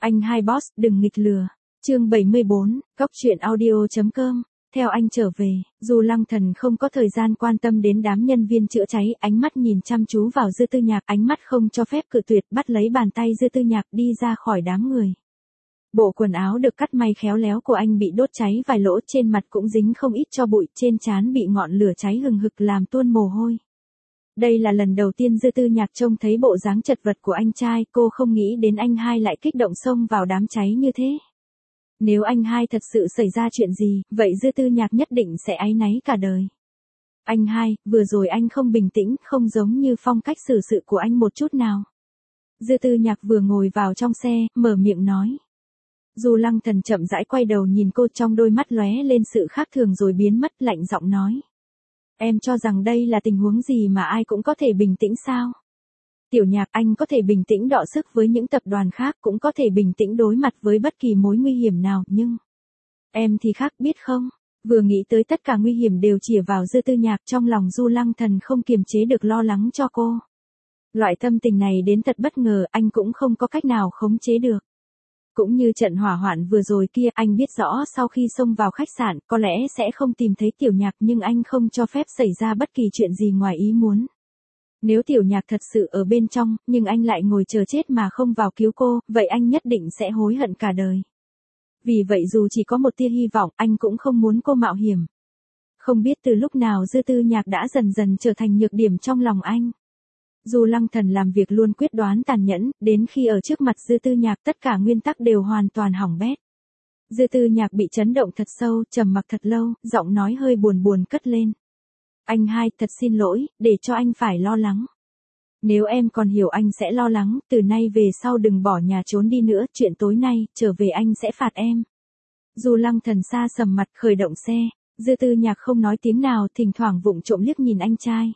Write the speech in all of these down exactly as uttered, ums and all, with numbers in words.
Anh hai boss, đừng nghịch lừa. Chương bảy mươi bốn, Góc truyện audio.com. Theo anh trở về, dù Lăng Thần không có thời gian quan tâm đến đám nhân viên chữa cháy, ánh mắt nhìn chăm chú vào Dư Tư Nhạc, ánh mắt không cho phép cự tuyệt, bắt lấy bàn tay Dư Tư Nhạc đi ra khỏi đám người. Bộ quần áo được cắt may khéo léo của anh bị đốt cháy vài lỗ, trên mặt cũng dính không ít tro bụi, trên trán bị ngọn lửa cháy hừng hực làm tuôn mồ hôi. Đây là lần đầu tiên Dư Tư Nhạc trông thấy bộ dáng chật vật của anh trai, cô không nghĩ đến anh hai lại kích động xông vào đám cháy như thế. Nếu anh hai thật sự xảy ra chuyện gì, vậy Dư Tư Nhạc nhất định sẽ áy náy cả đời. Anh hai, vừa rồi anh không bình tĩnh, không giống như phong cách xử sự của anh một chút nào. Dư Tư Nhạc vừa ngồi vào trong xe, mở miệng nói. Dù Lăng Thần chậm rãi quay đầu nhìn cô, trong đôi mắt lóe lên sự khác thường rồi biến mất, lạnh giọng nói. Em cho rằng đây là tình huống gì mà ai cũng có thể bình tĩnh sao? Tiểu Nhạc, anh có thể bình tĩnh đọ sức với những tập đoàn khác, cũng có thể bình tĩnh đối mặt với bất kỳ mối nguy hiểm nào, nhưng em thì khác, biết không? Vừa nghĩ tới tất cả nguy hiểm đều chĩa vào Dư Tư Nhạc, trong lòng Du Lăng Thần không kiềm chế được lo lắng cho cô. Loại tâm tình này đến thật bất ngờ, anh cũng không có cách nào khống chế được. Cũng như trận hỏa hoạn vừa rồi kia, anh biết rõ sau khi xông vào khách sạn, có lẽ sẽ không tìm thấy Tiểu Nhạc, nhưng anh không cho phép xảy ra bất kỳ chuyện gì ngoài ý muốn. Nếu Tiểu Nhạc thật sự ở bên trong, nhưng anh lại ngồi chờ chết mà không vào cứu cô, vậy anh nhất định sẽ hối hận cả đời. Vì vậy dù chỉ có một tia hy vọng, anh cũng không muốn cô mạo hiểm. Không biết từ lúc nào Dư Tư Nhạc đã dần dần trở thành nhược điểm trong lòng anh. Dù Lăng Thần làm việc luôn quyết đoán tàn nhẫn, đến khi ở trước mặt Dư Tư Nhạc tất cả nguyên tắc đều hoàn toàn hỏng bét. Dư Tư Nhạc bị chấn động thật sâu, trầm mặc thật lâu, giọng nói hơi buồn buồn cất lên. Anh hai, thật xin lỗi, để cho anh phải lo lắng. Nếu em còn hiểu anh sẽ lo lắng, từ nay về sau đừng bỏ nhà trốn đi nữa, chuyện tối nay, trở về anh sẽ phạt em. Dù Lăng Thần xa sầm mặt khởi động xe, Dư Tư Nhạc không nói tiếng nào, thỉnh thoảng vụng trộm liếc nhìn anh trai.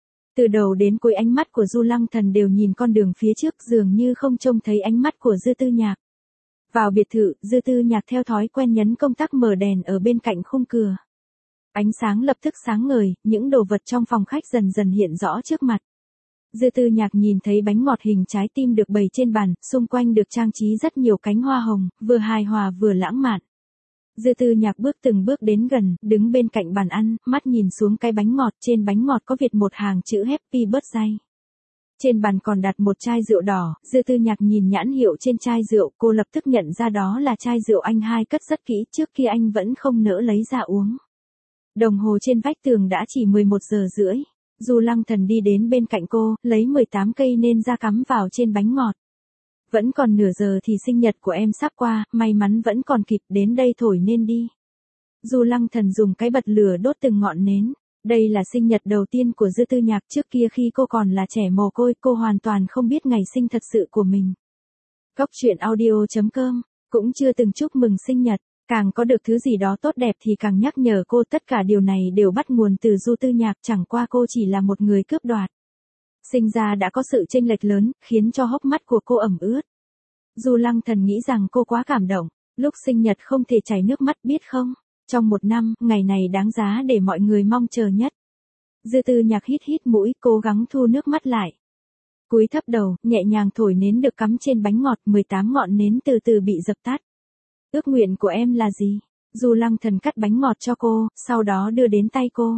Từ đầu đến cuối ánh mắt của Du Lăng Thần đều nhìn con đường phía trước, dường như không trông thấy ánh mắt của Dư Tư Nhạc. Vào biệt thự, Dư Tư Nhạc theo thói quen nhấn công tắc mở đèn ở bên cạnh khung cửa. Ánh sáng lập tức sáng ngời, những đồ vật trong phòng khách dần dần hiện rõ trước mặt. Dư Tư Nhạc nhìn thấy bánh ngọt hình trái tim được bày trên bàn, xung quanh được trang trí rất nhiều cánh hoa hồng, vừa hài hòa vừa lãng mạn. Dư Tư Nhạc bước từng bước đến gần, đứng bên cạnh bàn ăn, mắt nhìn xuống cái bánh ngọt, trên bánh ngọt có viết một hàng chữ Happy Birthday. Trên bàn còn đặt một chai rượu đỏ, Dư Tư Nhạc nhìn nhãn hiệu trên chai rượu, cô lập tức nhận ra đó là chai rượu anh hai cất rất kỹ, trước kia anh vẫn không nỡ lấy ra uống. Đồng hồ trên vách tường đã chỉ mười một giờ rưỡi. Dù Lăng Thần đi đến bên cạnh cô, lấy mười tám cây nến ra cắm vào trên bánh ngọt. Vẫn còn nửa giờ thì sinh nhật của em sắp qua, may mắn vẫn còn kịp, đến đây thổi nên đi. Dù Lăng Thần dùng cái bật lửa đốt từng ngọn nến. Đây là sinh nhật đầu tiên của Dư Tư Nhạc, trước kia khi cô còn là trẻ mồ côi, cô hoàn toàn không biết ngày sinh thật sự của mình. Góc truyện audio.com, cũng chưa từng chúc mừng sinh nhật. Càng có được thứ gì đó tốt đẹp thì càng nhắc nhở cô, tất cả điều này đều bắt nguồn từ Du Tư Nhạc, chẳng qua cô chỉ là một người cướp đoạt. Sinh ra đã có sự chênh lệch lớn, khiến cho hốc mắt của cô ẩm ướt. Du Lăng Thần nghĩ rằng cô quá cảm động, lúc sinh nhật không thể chảy nước mắt biết không, trong một năm, ngày này đáng giá để mọi người mong chờ nhất. Dư Tư Nhạc hít hít mũi, cố gắng thu nước mắt lại. Cúi thấp đầu, nhẹ nhàng thổi nến được cắm trên bánh ngọt, mười tám ngọn nến từ từ bị dập tắt. Ước nguyện của em là gì? Du Lăng Thần cắt bánh ngọt cho cô, sau đó đưa đến tay cô.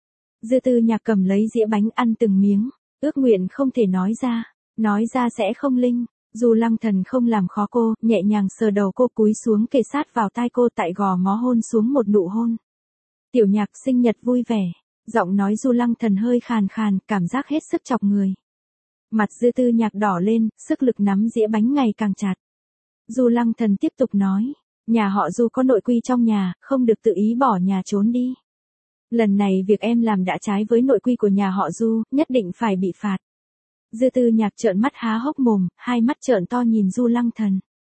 Dư Tư Nhạc cầm lấy dĩa bánh ăn từng miếng. Ước nguyện không thể nói ra, nói ra sẽ không linh. Du Lăng Thần không làm khó cô, nhẹ nhàng sờ đầu cô, cúi xuống kề sát vào tai cô, tại gò má hôn xuống một nụ hôn. Tiểu Nhạc, sinh nhật vui vẻ. Giọng nói Du Lăng Thần hơi khàn khàn, cảm giác hết sức chọc người. Mặt Dư Tư Nhạc đỏ lên, sức lực nắm dĩa bánh ngày càng chặt. Du Lăng Thần tiếp tục nói. Nhà họ Du có nội quy trong nhà, không được tự ý bỏ nhà trốn đi. Lần này việc em làm đã trái với nội quy của nhà họ Du, nhất định phải bị phạt. Dư Tư Nhạc trợn mắt há hốc mồm, hai mắt trợn to nhìn Du Lăng Thần.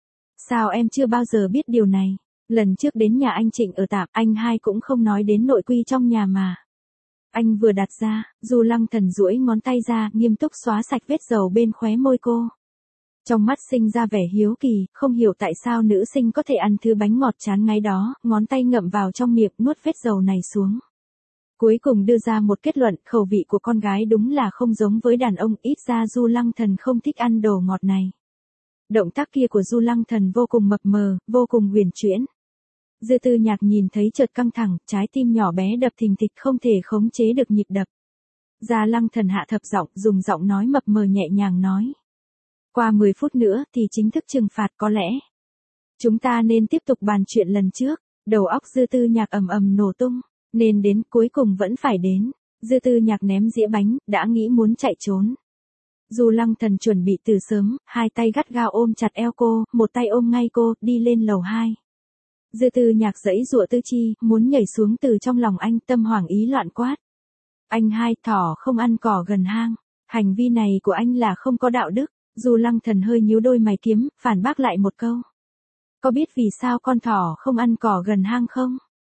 Sao em chưa bao giờ biết điều này? Lần trước đến nhà anh Trịnh ở tạm, anh hai cũng không nói đến nội quy trong nhà mà. Anh vừa đặt ra, Du Lăng Thần duỗi ngón tay ra, nghiêm túc xóa sạch vết dầu bên khóe môi cô. Trong mắt sinh ra vẻ hiếu kỳ, không hiểu tại sao nữ sinh có thể ăn thứ bánh ngọt chán ngấy đó, ngón tay ngậm vào trong miệng nuốt vết dầu này xuống. Cuối cùng đưa ra một kết luận, khẩu vị của con gái đúng là không giống với đàn ông, ít ra Du Lăng Thần không thích ăn đồ ngọt này. Động tác kia của Du Lăng Thần vô cùng mập mờ, vô cùng huyền chuyển. Dư Tư Nhạc nhìn thấy chợt căng thẳng, trái tim nhỏ bé đập thình thịch không thể khống chế được nhịp đập. Gia Lăng Thần hạ thấp giọng, dùng giọng nói mập mờ nhẹ nhàng nói. Qua mười phút nữa thì chính thức trừng phạt có lẽ. Chúng ta nên tiếp tục bàn chuyện lần trước. Đầu óc Dư Tư Nhạc ầm ầm nổ tung, nên đến cuối cùng vẫn phải đến. Dư Tư Nhạc ném dĩa bánh, đã nghĩ muốn chạy trốn. Du Lăng Thần chuẩn bị từ sớm, hai tay gắt gao ôm chặt eo cô, một tay ôm ngay cô, đi lên lầu hai. Dư Tư Nhạc giãy giụa tứ chi, muốn nhảy xuống từ trong lòng anh, tâm hoảng ý loạn quát. Anh hai, thỏ không ăn cỏ gần hang. Hành vi này của anh là không có đạo đức. Du Lăng Thần hơi nhíu đôi mày kiếm, phản bác lại một câu. Có biết vì sao con thỏ không ăn cỏ gần hang không?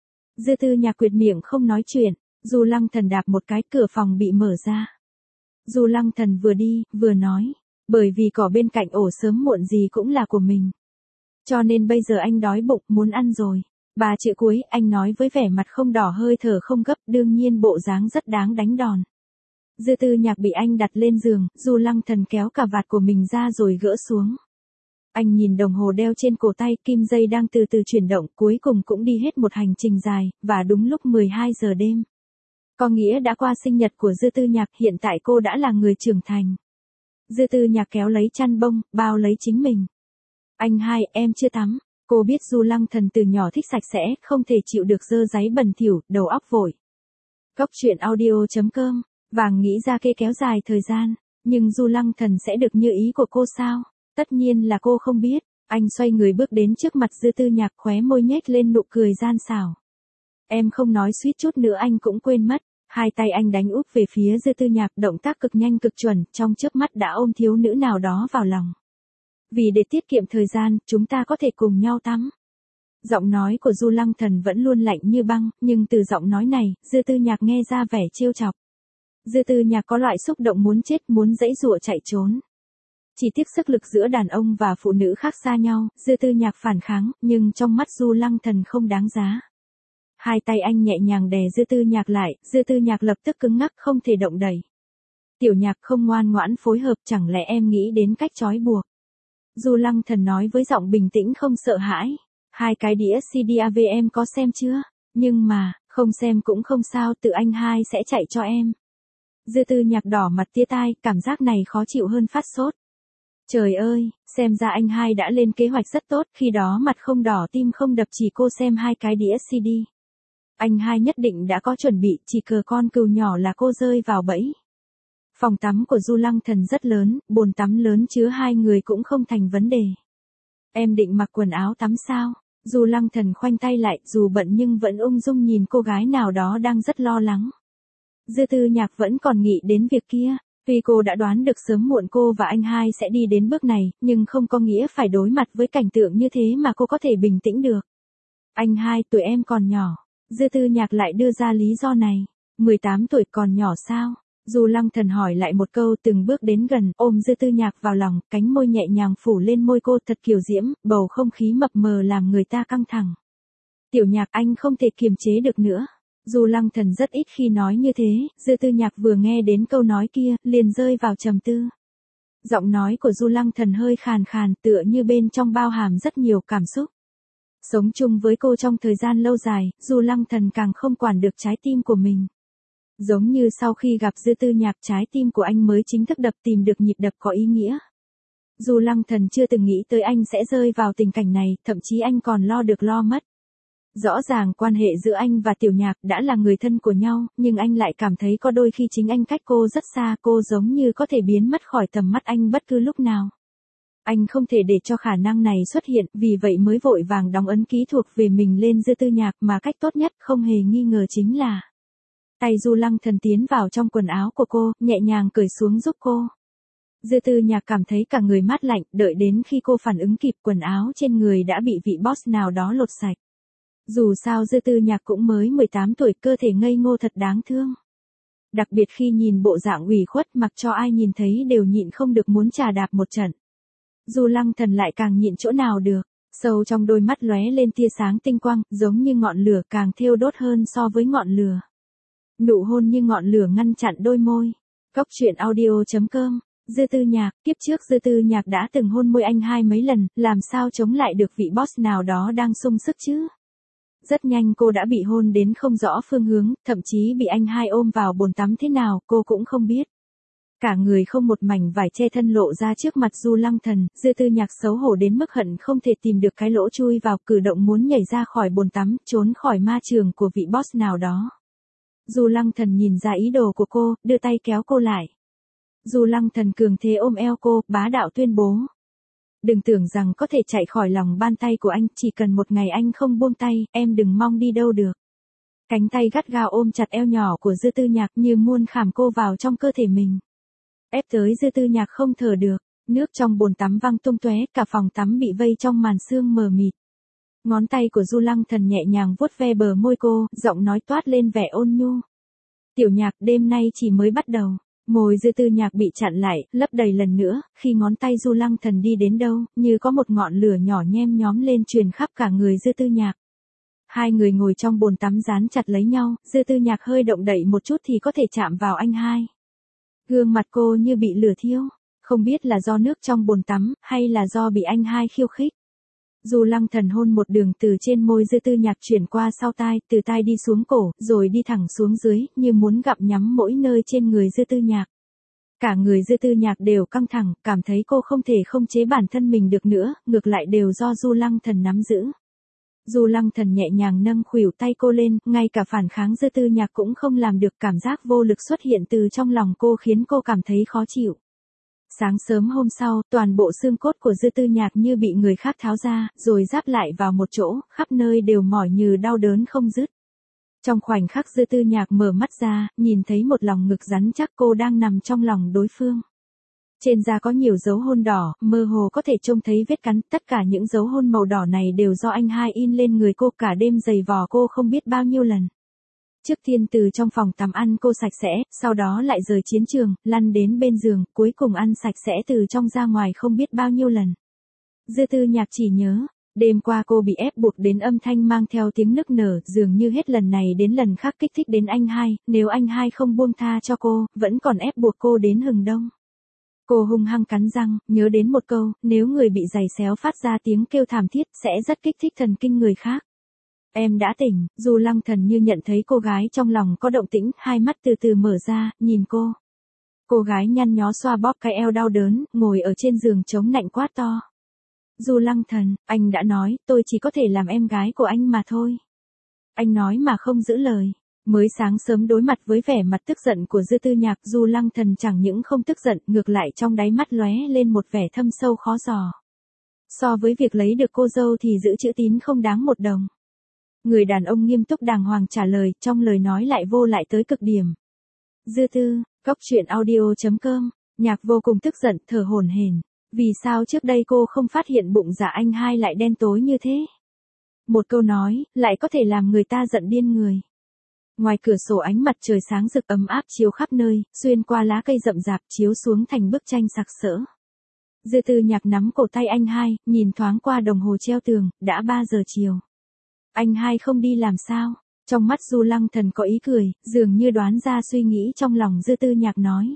Dư Tư Nhạc quyệt miệng không nói chuyện. Du Lăng Thần đạp một cái, cửa phòng bị mở ra. Du Lăng Thần vừa đi, vừa nói. Bởi vì cỏ bên cạnh ổ sớm muộn gì cũng là của mình. Cho nên bây giờ anh đói bụng, muốn ăn rồi. Ba chữ cuối, anh nói với vẻ mặt không đỏ hơi thở không gấp, đương nhiên bộ dáng rất đáng đánh đòn. Dư Tư Nhạc bị anh đặt lên giường, Du Lăng Thần kéo cà vạt của mình ra rồi gỡ xuống. Anh nhìn đồng hồ đeo trên cổ tay, kim dây đang từ từ chuyển động, cuối cùng cũng đi hết một hành trình dài, và đúng lúc mười hai giờ đêm. Có nghĩa đã qua sinh nhật của Dư Tư Nhạc, hiện tại cô đã là người trưởng thành. Dư Tư Nhạc kéo lấy chăn bông, bao lấy chính mình. Anh hai, em chưa tắm. Cô biết Du Lăng Thần từ nhỏ thích sạch sẽ, không thể chịu được dơ dáy bẩn thỉu, đầu óc vội. Cốc truyện audio chấm com, vàng nghĩ ra kê kéo dài thời gian, nhưng Du Lăng Thần sẽ được như ý của cô sao? Tất nhiên là cô không biết. Anh xoay người bước đến trước mặt Dư Tư Nhạc, khóe môi nhếch lên nụ cười gian xảo. Em không nói, suýt chút nữa anh cũng quên mất. Hai tay anh đánh úp về phía Dư Tư Nhạc, động tác cực nhanh cực chuẩn, trong chớp mắt đã ôm thiếu nữ nào đó vào lòng. Vì để tiết kiệm thời gian, chúng ta có thể cùng nhau tắm. Giọng nói của Du Lăng Thần vẫn luôn lạnh như băng, nhưng từ giọng nói này, Dư Tư Nhạc nghe ra vẻ trêu chọc. Dư Tư Nhạc có loại xúc động muốn chết, muốn giãy giụa chạy trốn. Chỉ tiếc sức lực giữa đàn ông và phụ nữ khác xa nhau, Dư Tư Nhạc phản kháng, nhưng trong mắt Du Lăng Thần không đáng giá. Hai tay anh nhẹ nhàng đè Dư Tư Nhạc lại, Dư Tư Nhạc lập tức cứng ngắc không thể động đậy. Tiểu Nhạc không ngoan ngoãn phối hợp, chẳng lẽ em nghĩ đến cách trói buộc? Du Lăng Thần nói với giọng bình tĩnh không sợ hãi. Hai cái đĩa xê đê a vê em có xem chưa? Nhưng mà, không xem cũng không sao, tự anh hai sẽ chạy cho em. Dư Tư Nhạc đỏ mặt tía tai, cảm giác này khó chịu hơn phát sốt. Trời ơi, xem ra anh hai đã lên kế hoạch rất tốt, khi đó mặt không đỏ tim không đập chỉ cô xem hai cái đĩa xê đê. Anh hai nhất định đã có chuẩn bị, chỉ cờ con cừu nhỏ là cô rơi vào bẫy. Phòng tắm của Du Lăng Thần rất lớn, bồn tắm lớn chứa hai người cũng không thành vấn đề. Em định mặc quần áo tắm sao? Du Lăng Thần khoanh tay lại, dù bận nhưng vẫn ung dung nhìn cô gái nào đó đang rất lo lắng. Dư Tư Nhạc vẫn còn nghĩ đến việc kia. Tuy cô đã đoán được sớm muộn cô và anh hai sẽ đi đến bước này, nhưng không có nghĩa phải đối mặt với cảnh tượng như thế mà cô có thể bình tĩnh được. Anh hai, tuổi em còn nhỏ. Dư Tư Nhạc lại đưa ra lý do này. mười tám tuổi còn nhỏ sao? Du Lăng Thần hỏi lại một câu, từng bước đến gần, ôm Dư Tư Nhạc vào lòng, cánh môi nhẹ nhàng phủ lên môi cô thật kiều diễm, bầu không khí mập mờ làm người ta căng thẳng. Tiểu Nhạc, anh không thể kiềm chế được nữa. Du Lăng Thần rất ít khi nói như thế, Dư Tư Nhạc vừa nghe đến câu nói kia, liền rơi vào trầm tư. Giọng nói của Du Lăng Thần hơi khàn khàn, tựa như bên trong bao hàm rất nhiều cảm xúc. Sống chung với cô trong thời gian lâu dài, Du Lăng Thần càng không quản được trái tim của mình. Giống như sau khi gặp Dư Tư Nhạc, trái tim của anh mới chính thức đập tìm được nhịp đập có ý nghĩa. Du Lăng Thần chưa từng nghĩ tới anh sẽ rơi vào tình cảnh này, thậm chí anh còn lo được lo mất. Rõ ràng quan hệ giữa anh và Tiểu Nhạc đã là người thân của nhau, nhưng anh lại cảm thấy có đôi khi chính anh cách cô rất xa, cô giống như có thể biến mất khỏi tầm mắt anh bất cứ lúc nào. Anh không thể để cho khả năng này xuất hiện, vì vậy mới vội vàng đóng ấn ký thuộc về mình lên Dư Tư Nhạc, mà cách tốt nhất không hề nghi ngờ chính là tay Du Lăng Thần tiến vào trong quần áo của cô, nhẹ nhàng cởi xuống giúp cô. Dư Tư Nhạc cảm thấy cả người mát lạnh, đợi đến khi cô phản ứng kịp, quần áo trên người đã bị vị boss nào đó lột sạch. Dù sao Dư Tư Nhạc cũng mới mười tám tuổi, cơ thể ngây ngô thật đáng thương. Đặc biệt khi nhìn bộ dạng ủy khuất, mặc cho ai nhìn thấy đều nhịn không được muốn trà đạp một trận. Du Lăng Thần lại càng nhịn chỗ nào được, sâu trong đôi mắt lóe lên tia sáng tinh quang, giống như ngọn lửa, càng thiêu đốt hơn so với ngọn lửa. Nụ hôn như ngọn lửa ngăn chặn đôi môi. Cốc truyện audio chấm com Dư Tư Nhạc, kiếp trước Dư Tư Nhạc đã từng hôn môi anh hai mấy lần, làm sao chống lại được vị boss nào đó đang sung sức chứ? Rất nhanh cô đã bị hôn đến không rõ phương hướng, thậm chí bị anh hai ôm vào bồn tắm thế nào, cô cũng không biết. Cả người không một mảnh vải che thân lộ ra trước mặt Du Lăng Thần, Dư Tư Nhạc xấu hổ đến mức hận không thể tìm được cái lỗ chui vào, cử động muốn nhảy ra khỏi bồn tắm, trốn khỏi ma trường của vị boss nào đó. Du Lăng Thần nhìn ra ý đồ của cô, đưa tay kéo cô lại. Du Lăng Thần cường thế ôm eo cô, bá đạo tuyên bố. Đừng tưởng rằng có thể chạy khỏi lòng bàn tay của anh, chỉ cần một ngày anh không buông tay, em đừng mong đi đâu được. Cánh tay gắt gao ôm chặt eo nhỏ của Dư Tư Nhạc như muốn khảm cô vào trong cơ thể mình. Ép tới Dư Tư Nhạc không thở được, nước trong bồn tắm văng tung tóe, cả phòng tắm bị vây trong màn sương mờ mịt. Ngón tay của Du Lăng Thần nhẹ nhàng vuốt ve bờ môi cô, giọng nói toát lên vẻ ôn nhu. Tiểu Nhạc, đêm nay chỉ mới bắt đầu. Môi Dư Tư Nhạc bị chặn lại, lấp đầy lần nữa, khi ngón tay Du Lăng Thần đi đến đâu, như có một ngọn lửa nhỏ nhem nhóm lên truyền khắp cả người Dư Tư Nhạc. Hai người ngồi trong bồn tắm dán chặt lấy nhau, Dư Tư Nhạc hơi động đậy một chút thì có thể chạm vào anh hai. Gương mặt cô như bị lửa thiêu, không biết là do nước trong bồn tắm, hay là do bị anh hai khiêu khích. Du Lăng Thần hôn một đường từ trên môi Dư Tư Nhạc chuyển qua sau tai, từ tai đi xuống cổ, rồi đi thẳng xuống dưới, như muốn gặm nhắm mỗi nơi trên người Dư Tư Nhạc. Cả người Dư Tư Nhạc đều căng thẳng, cảm thấy cô không thể không chế bản thân mình được nữa, ngược lại đều do Du Lăng Thần nắm giữ. Du Lăng Thần nhẹ nhàng nâng khuỷu tay cô lên, ngay cả phản kháng Dư Tư Nhạc cũng không làm được, cảm giác vô lực xuất hiện từ trong lòng cô khiến cô cảm thấy khó chịu. Sáng sớm hôm sau, toàn bộ xương cốt của Dư Tư Nhạc như bị người khác tháo ra, rồi giáp lại vào một chỗ, khắp nơi đều mỏi như đau đớn không dứt. Trong khoảnh khắc Dư Tư Nhạc mở mắt ra, nhìn thấy một lòng ngực rắn chắc, cô đang nằm trong lòng đối phương. Trên da có nhiều dấu hôn đỏ, mơ hồ có thể trông thấy vết cắn, tất cả những dấu hôn màu đỏ này đều do anh hai in lên người cô, cả đêm giày vò cô không biết bao nhiêu lần. Trước tiên từ trong phòng tắm ăn cô sạch sẽ, sau đó lại rời chiến trường, lăn đến bên giường, cuối cùng ăn sạch sẽ từ trong ra ngoài không biết bao nhiêu lần. Dư Tư Nhạc chỉ nhớ, đêm qua cô bị ép buộc đến âm thanh mang theo tiếng nức nở, dường như hết lần này đến lần khác kích thích đến anh hai, nếu anh hai không buông tha cho cô, vẫn còn ép buộc cô đến hừng đông. Cô hung hăng cắn răng, nhớ đến một câu, nếu người bị giày xéo phát ra tiếng kêu thảm thiết, sẽ rất kích thích thần kinh người khác. Em đã tỉnh, Du Lăng Thần như nhận thấy cô gái trong lòng có động tĩnh, hai mắt từ từ mở ra, nhìn cô. Cô gái nhăn nhó xoa bóp cái eo đau đớn, ngồi ở trên giường chống nạnh quát to. Du Lăng Thần, anh đã nói, tôi chỉ có thể làm em gái của anh mà thôi. Anh nói mà không giữ lời. Mới sáng sớm đối mặt với vẻ mặt tức giận của Dư Tư Nhạc, Du Lăng Thần chẳng những không tức giận, ngược lại trong đáy mắt lóe lên một vẻ thâm sâu khó dò. So với việc lấy được cô dâu thì giữ chữ tín không đáng một đồng. Người đàn ông nghiêm túc đàng hoàng trả lời, trong lời nói lại vô lại tới cực điểm. Dư Tư, góc truyện audio chấm com, Nhạc vô cùng tức giận, thở hổn hển. Vì sao trước đây cô không phát hiện bụng dạ anh hai lại đen tối như thế? Một câu nói, lại có thể làm người ta giận điên người. Ngoài cửa sổ ánh mặt trời sáng rực ấm áp chiếu khắp nơi, xuyên qua lá cây rậm rạp chiếu xuống thành bức tranh sặc sỡ. Dư Tư Nhạc nắm cổ tay anh hai, nhìn thoáng qua đồng hồ treo tường, đã ba giờ chiều. Anh hai không đi làm sao? Trong mắt Du Lăng Thần có ý cười, dường như đoán ra suy nghĩ trong lòng Dư Tư Nhạc nói.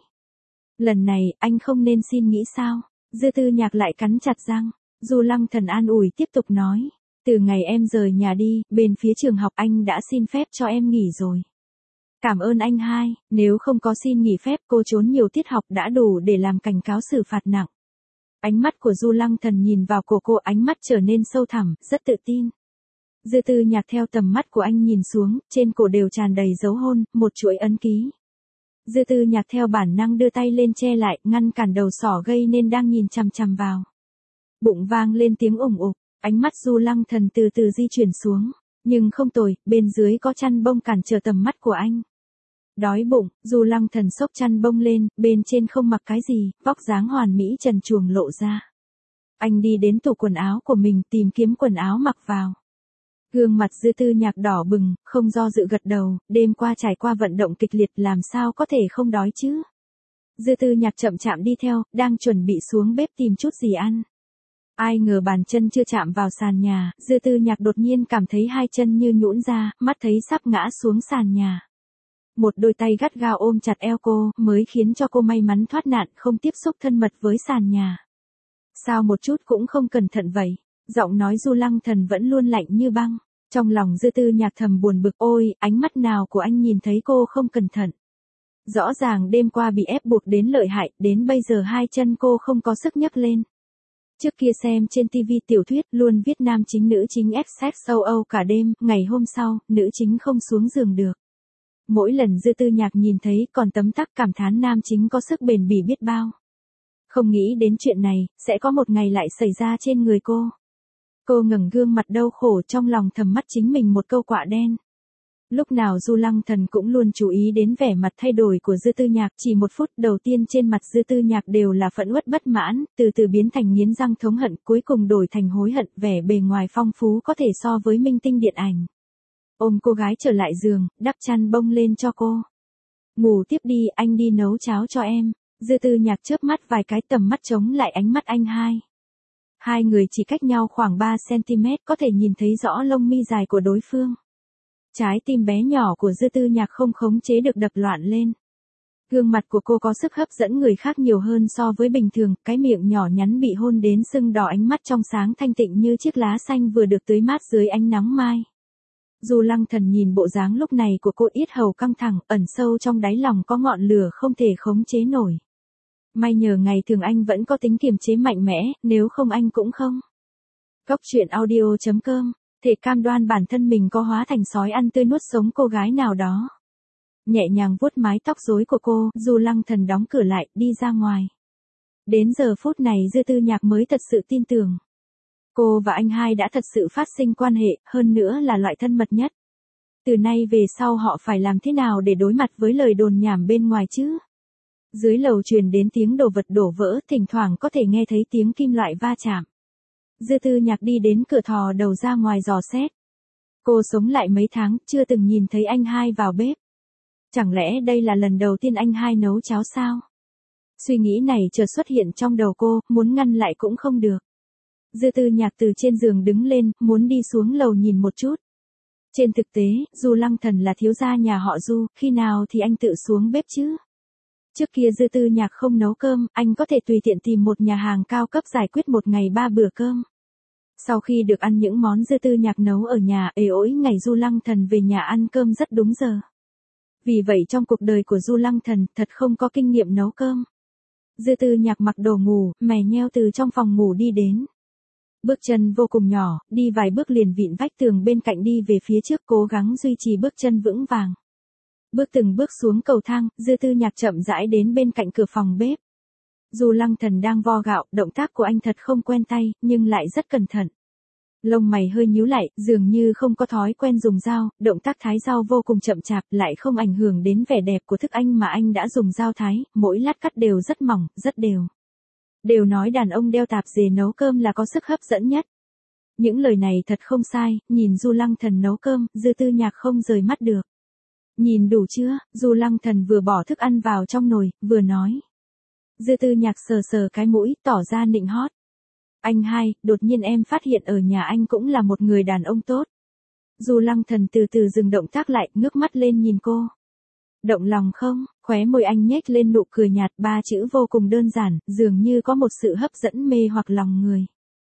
Lần này, anh không nên xin nghĩ sao? Dư Tư Nhạc lại cắn chặt răng. Du Lăng Thần an ủi tiếp tục nói. Từ ngày em rời nhà đi, bên phía trường học anh đã xin phép cho em nghỉ rồi. Cảm ơn anh hai, nếu không có xin nghỉ phép cô trốn nhiều tiết học đã đủ để làm cảnh cáo xử phạt nặng. Ánh mắt của Du Lăng Thần nhìn vào cổ cô, ánh mắt trở nên sâu thẳm, rất tự tin. Dư Tư Nhạc theo tầm mắt của anh nhìn xuống, trên cổ đều tràn đầy dấu hôn, một chuỗi ấn ký. Dư Tư Nhạc theo bản năng đưa tay lên che lại, ngăn cản đầu sỏ gây nên đang nhìn chằm chằm vào. Bụng vang lên tiếng ủng ục, ánh mắt Du Lăng Thần từ từ di chuyển xuống, nhưng không tồi, bên dưới có chăn bông cản trở tầm mắt của anh. Đói bụng, Du Lăng Thần xốc chăn bông lên, bên trên không mặc cái gì, vóc dáng hoàn mỹ trần truồng lộ ra. Anh đi đến tủ quần áo của mình tìm kiếm quần áo mặc vào. Gương mặt Dư Tư Nhạc đỏ bừng, không do dự gật đầu, đêm qua trải qua vận động kịch liệt làm sao có thể không đói chứ. Dư Tư Nhạc chậm chạm đi theo, đang chuẩn bị xuống bếp tìm chút gì ăn. Ai ngờ bàn chân chưa chạm vào sàn nhà, Dư Tư Nhạc đột nhiên cảm thấy hai chân như nhũn ra, mắt thấy sắp ngã xuống sàn nhà. Một đôi tay gắt gao ôm chặt eo cô, mới khiến cho cô may mắn thoát nạn không tiếp xúc thân mật với sàn nhà. Sao một chút cũng không cẩn thận vậy? Giọng nói Du Lăng Thần vẫn luôn lạnh như băng. Trong lòng Dư Tư Nhạc thầm buồn bực, ôi, ánh mắt nào của anh nhìn thấy cô không cẩn thận. Rõ ràng đêm qua bị ép buộc đến lợi hại, đến bây giờ hai chân cô không có sức nhấc lên. Trước kia xem trên ti vi tiểu thuyết luôn viết nam chính nữ chính ép sex sâu âu cả đêm, ngày hôm sau, nữ chính không xuống giường được. Mỗi lần Dư Tư Nhạc nhìn thấy còn tấm tắc cảm thán nam chính có sức bền bỉ biết bao. Không nghĩ đến chuyện này, sẽ có một ngày lại xảy ra trên người cô. Cô ngẩng gương mặt đau khổ trong lòng thầm mắt chính mình một câu quạ đen. Lúc nào Du Lăng Thần cũng luôn chú ý đến vẻ mặt thay đổi của Dư Tư Nhạc, chỉ một phút đầu tiên trên mặt Dư Tư Nhạc đều là phẫn uất bất mãn, từ từ biến thành nghiến răng thống hận, cuối cùng đổi thành hối hận, vẻ bề ngoài phong phú có thể so với minh tinh điện ảnh. Ôm cô gái trở lại giường, đắp chăn bông lên cho cô. Ngủ tiếp đi, anh đi nấu cháo cho em. Dư Tư Nhạc chớp mắt vài cái, tầm mắt chống lại ánh mắt anh hai. Hai người chỉ cách nhau khoảng ba xăng-ti-mét, có thể nhìn thấy rõ lông mi dài của đối phương. Trái tim bé nhỏ của Dư Tư Nhạc không khống chế được đập loạn lên. Gương mặt của cô có sức hấp dẫn người khác nhiều hơn so với bình thường, cái miệng nhỏ nhắn bị hôn đến sưng đỏ, ánh mắt trong sáng thanh tịnh như chiếc lá xanh vừa được tưới mát dưới ánh nắng mai. Du Lăng Thần nhìn bộ dáng lúc này của cô, yết hầu căng thẳng, ẩn sâu trong đáy lòng có ngọn lửa không thể khống chế nổi. May nhờ ngày thường anh vẫn có tính kiềm chế mạnh mẽ, nếu không anh cũng không. Cốc truyện audio chấm com, thể cam đoan bản thân mình có hóa thành sói ăn tươi nuốt sống cô gái nào đó. Nhẹ nhàng vuốt mái tóc rối của cô, Du Lăng Thần đóng cửa lại, đi ra ngoài. Đến giờ phút này Dư Tư Nhạc mới thật sự tin tưởng. Cô và anh hai đã thật sự phát sinh quan hệ, hơn nữa là loại thân mật nhất. Từ nay về sau họ phải làm thế nào để đối mặt với lời đồn nhảm bên ngoài chứ? Dưới lầu truyền đến tiếng đồ vật đổ vỡ, thỉnh thoảng có thể nghe thấy tiếng kim loại va chạm. Dư Tư Nhạc đi đến cửa thò đầu ra ngoài dò xét. Cô sống lại mấy tháng, chưa từng nhìn thấy anh hai vào bếp. Chẳng lẽ đây là lần đầu tiên anh hai nấu cháo sao? Suy nghĩ này chợt xuất hiện trong đầu cô, muốn ngăn lại cũng không được. Dư Tư Nhạc từ trên giường đứng lên, muốn đi xuống lầu nhìn một chút. Trên thực tế, Du Lăng Thần là thiếu gia nhà họ Du, khi nào thì anh tự xuống bếp chứ? Trước kia Dư Tư Nhạc không nấu cơm, anh có thể tùy tiện tìm một nhà hàng cao cấp giải quyết một ngày ba bữa cơm. Sau khi được ăn những món Dư Tư Nhạc nấu ở nhà, ế ối ngày Du Lăng Thần về nhà ăn cơm rất đúng giờ. Vì vậy trong cuộc đời của Du Lăng Thần thật không có kinh nghiệm nấu cơm. Dư Tư Nhạc mặc đồ ngủ, mè nheo từ trong phòng ngủ đi đến. Bước chân vô cùng nhỏ, đi vài bước liền vịn vách tường bên cạnh đi về phía trước, cố gắng duy trì bước chân vững vàng. Bước từng bước xuống cầu thang, Dư Tư Nhạc chậm rãi đến bên cạnh cửa phòng bếp. Du Lăng Thần đang vo gạo, động tác của anh thật không quen tay, nhưng lại rất cẩn thận. Lông mày hơi nhíu lại, dường như không có thói quen dùng dao, động tác thái dao vô cùng chậm chạp, lại không ảnh hưởng đến vẻ đẹp của thức ăn mà anh đã dùng dao thái, mỗi lát cắt đều rất mỏng, rất đều. Đều nói đàn ông đeo tạp dề nấu cơm là có sức hấp dẫn nhất. Những lời này thật không sai, nhìn Du Lăng Thần nấu cơm, Dư Tư Nhạc không rời mắt được. Nhìn đủ chưa? Du Lăng Thần vừa bỏ thức ăn vào trong nồi, vừa nói. Dư Tư Nhạc sờ sờ cái mũi, tỏ ra nịnh hót. Anh hai, đột nhiên em phát hiện ở nhà anh cũng là một người đàn ông tốt. Du Lăng Thần từ từ dừng động tác lại, ngước mắt lên nhìn cô. Động lòng không? Khóe môi anh nhếch lên nụ cười nhạt, ba chữ vô cùng đơn giản, dường như có một sự hấp dẫn mê hoặc lòng người.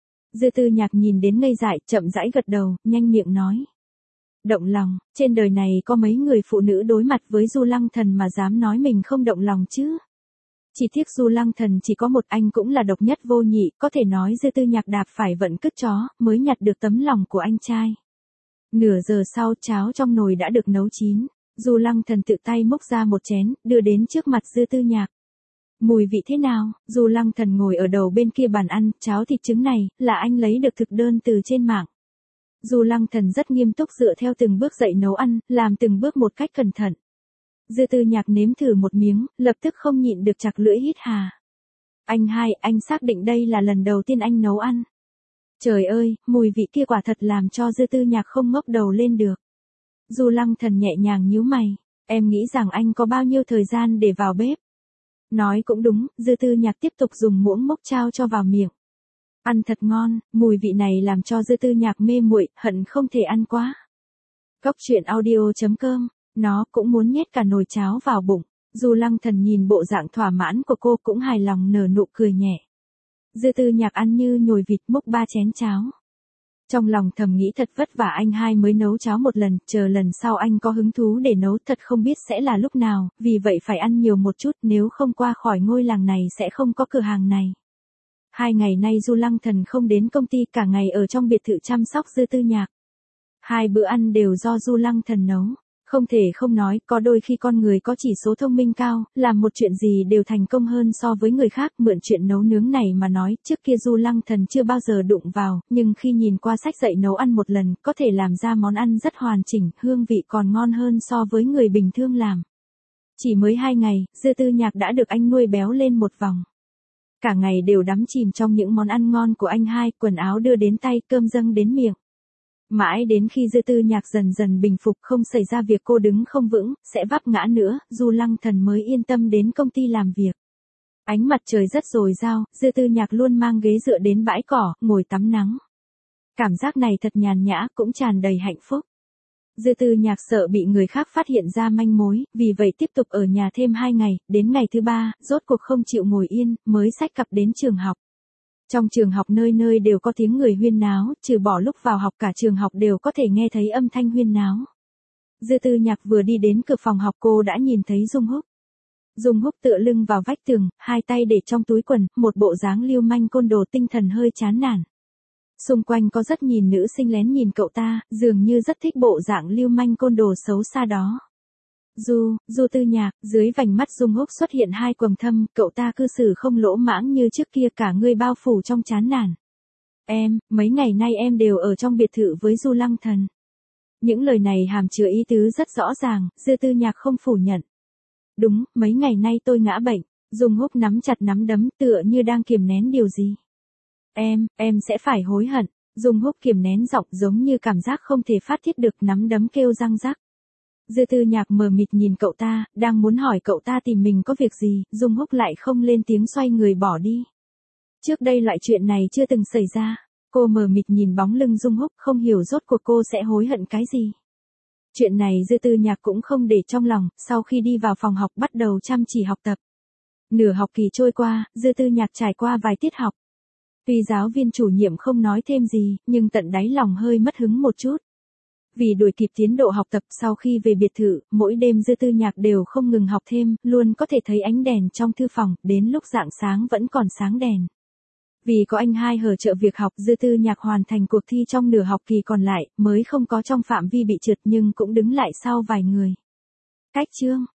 Dư Tư Nhạc nhìn đến ngây dại, chậm rãi gật đầu, nhanh miệng nói. Động lòng, trên đời này có mấy người phụ nữ đối mặt với Du Lăng Thần mà dám nói mình không động lòng chứ? Chỉ tiếc Du Lăng Thần chỉ có một, anh cũng là độc nhất vô nhị, có thể nói Dư Tư Nhạc đạp phải vận cứt chó, mới nhặt được tấm lòng của anh trai. Nửa giờ sau, cháo trong nồi đã được nấu chín. Du Lăng Thần tự tay múc ra một chén, đưa đến trước mặt Dư Tư Nhạc. Mùi vị thế nào? Du Lăng Thần ngồi ở đầu bên kia bàn ăn, cháo thịt trứng này, là anh lấy được thực đơn từ trên mạng. Du Lăng Thần rất nghiêm túc dựa theo từng bước dạy nấu ăn, làm từng bước một cách cẩn thận. Dư Tư Nhạc nếm thử một miếng, lập tức không nhịn được chặt lưỡi hít hà. Anh hai, anh xác định đây là lần đầu tiên anh nấu ăn. Trời ơi, mùi vị kia quả thật làm cho Dư Tư Nhạc không ngóc đầu lên được. Du Lăng Thần nhẹ nhàng nhíu mày, em nghĩ rằng anh có bao nhiêu thời gian để vào bếp? Nói cũng đúng, Dư Tư Nhạc tiếp tục dùng muỗng múc trao cho vào miệng. Ăn thật ngon, mùi vị này làm cho Dư Tư Nhạc mê muội, hận không thể ăn quá. Cốc truyện audio chấm com Nó cũng muốn nhét cả nồi cháo vào bụng. Du Lăng Thần nhìn bộ dạng thỏa mãn của cô cũng hài lòng nở nụ cười nhẹ. Dư Tư Nhạc ăn như nhồi vịt múc ba chén cháo. Trong lòng thầm nghĩ thật vất vả anh hai mới nấu cháo một lần, chờ lần sau anh có hứng thú để nấu thật không biết sẽ là lúc nào, vì vậy phải ăn nhiều một chút, nếu không qua khỏi ngôi làng này sẽ không có cửa hàng này. Hai ngày nay Du Lăng Thần không đến công ty, cả ngày ở trong biệt thự chăm sóc Dư Tư Nhạc. Hai bữa ăn đều do Du Lăng Thần nấu. Không thể không nói, có đôi khi con người có chỉ số thông minh cao, làm một chuyện gì đều thành công hơn so với người khác. Mượn chuyện nấu nướng này mà nói, trước kia Du Lăng Thần chưa bao giờ đụng vào, nhưng khi nhìn qua sách dạy nấu ăn một lần, có thể làm ra món ăn rất hoàn chỉnh, hương vị còn ngon hơn so với người bình thường làm. Chỉ mới hai ngày, Dư Tư Nhạc đã được anh nuôi béo lên một vòng. Cả ngày đều đắm chìm trong những món ăn ngon của anh hai, quần áo đưa đến tay, cơm dâng đến miệng. Mãi đến khi Dư Tư Nhạc dần dần bình phục, không xảy ra việc cô đứng không vững, sẽ vấp ngã nữa, Du Lăng Thần mới yên tâm đến công ty làm việc. Ánh mặt trời rất dồi dào, Dư Tư Nhạc luôn mang ghế dựa đến bãi cỏ, ngồi tắm nắng. Cảm giác này thật nhàn nhã, cũng tràn đầy hạnh phúc. Dư Tư Nhạc sợ bị người khác phát hiện ra manh mối, vì vậy tiếp tục ở nhà thêm hai ngày, đến ngày thứ ba, rốt cuộc không chịu ngồi yên, mới xách cặp đến trường học. Trong trường học nơi nơi đều có tiếng người huyên náo, trừ bỏ lúc vào học cả trường học đều có thể nghe thấy âm thanh huyên náo. Dư Tư Nhạc vừa đi đến cửa phòng học cô đã nhìn thấy Dung Húc. Dung Húc tựa lưng vào vách tường, hai tay để trong túi quần, một bộ dáng lưu manh côn đồ, tinh thần hơi chán nản. Xung quanh có rất nhìn nữ sinh lén nhìn cậu ta, dường như rất thích bộ dạng lưu manh côn đồ xấu xa đó. Du, Du Tư Nhạc, dưới vành mắt Dung Húc xuất hiện hai quầng thâm, cậu ta cư xử không lỗ mãng như trước kia, cả người bao phủ trong chán nản. Em, mấy ngày nay em đều ở trong biệt thự với Du Lăng Thần. Những lời này hàm chứa ý tứ rất rõ ràng, Dư Tư Nhạc không phủ nhận. Đúng, mấy ngày nay tôi ngã bệnh. Dung Húc nắm chặt nắm đấm tựa như đang kiềm nén điều gì. Em, em sẽ phải hối hận. Dung Húc kiềm nén giọng giống như cảm giác không thể phát tiết được, nắm đấm kêu răng rắc. Dư Tư Nhạc mờ mịt nhìn cậu ta, đang muốn hỏi cậu ta tìm mình có việc gì, Dung Húc lại không lên tiếng, xoay người bỏ đi. Trước đây loại chuyện này chưa từng xảy ra. Cô mờ mịt nhìn bóng lưng Dung Húc, không hiểu rốt cuộc cô sẽ hối hận cái gì. Chuyện này Dư Tư Nhạc cũng không để trong lòng, sau khi đi vào phòng học bắt đầu chăm chỉ học tập. Nửa học kỳ trôi qua, Dư Tư Nhạc trải qua vài tiết học. Tuy giáo viên chủ nhiệm không nói thêm gì, nhưng tận đáy lòng hơi mất hứng một chút. Vì đuổi kịp tiến độ học tập, sau khi về biệt thự, mỗi đêm Dư Tư Nhạc đều không ngừng học thêm, luôn có thể thấy ánh đèn trong thư phòng, đến lúc rạng sáng vẫn còn sáng đèn. Vì có anh hai hỗ trợ việc học, Dư Tư Nhạc hoàn thành cuộc thi trong nửa học kỳ còn lại, mới không có trong phạm vi bị trượt nhưng cũng đứng lại sau vài người. Cách chương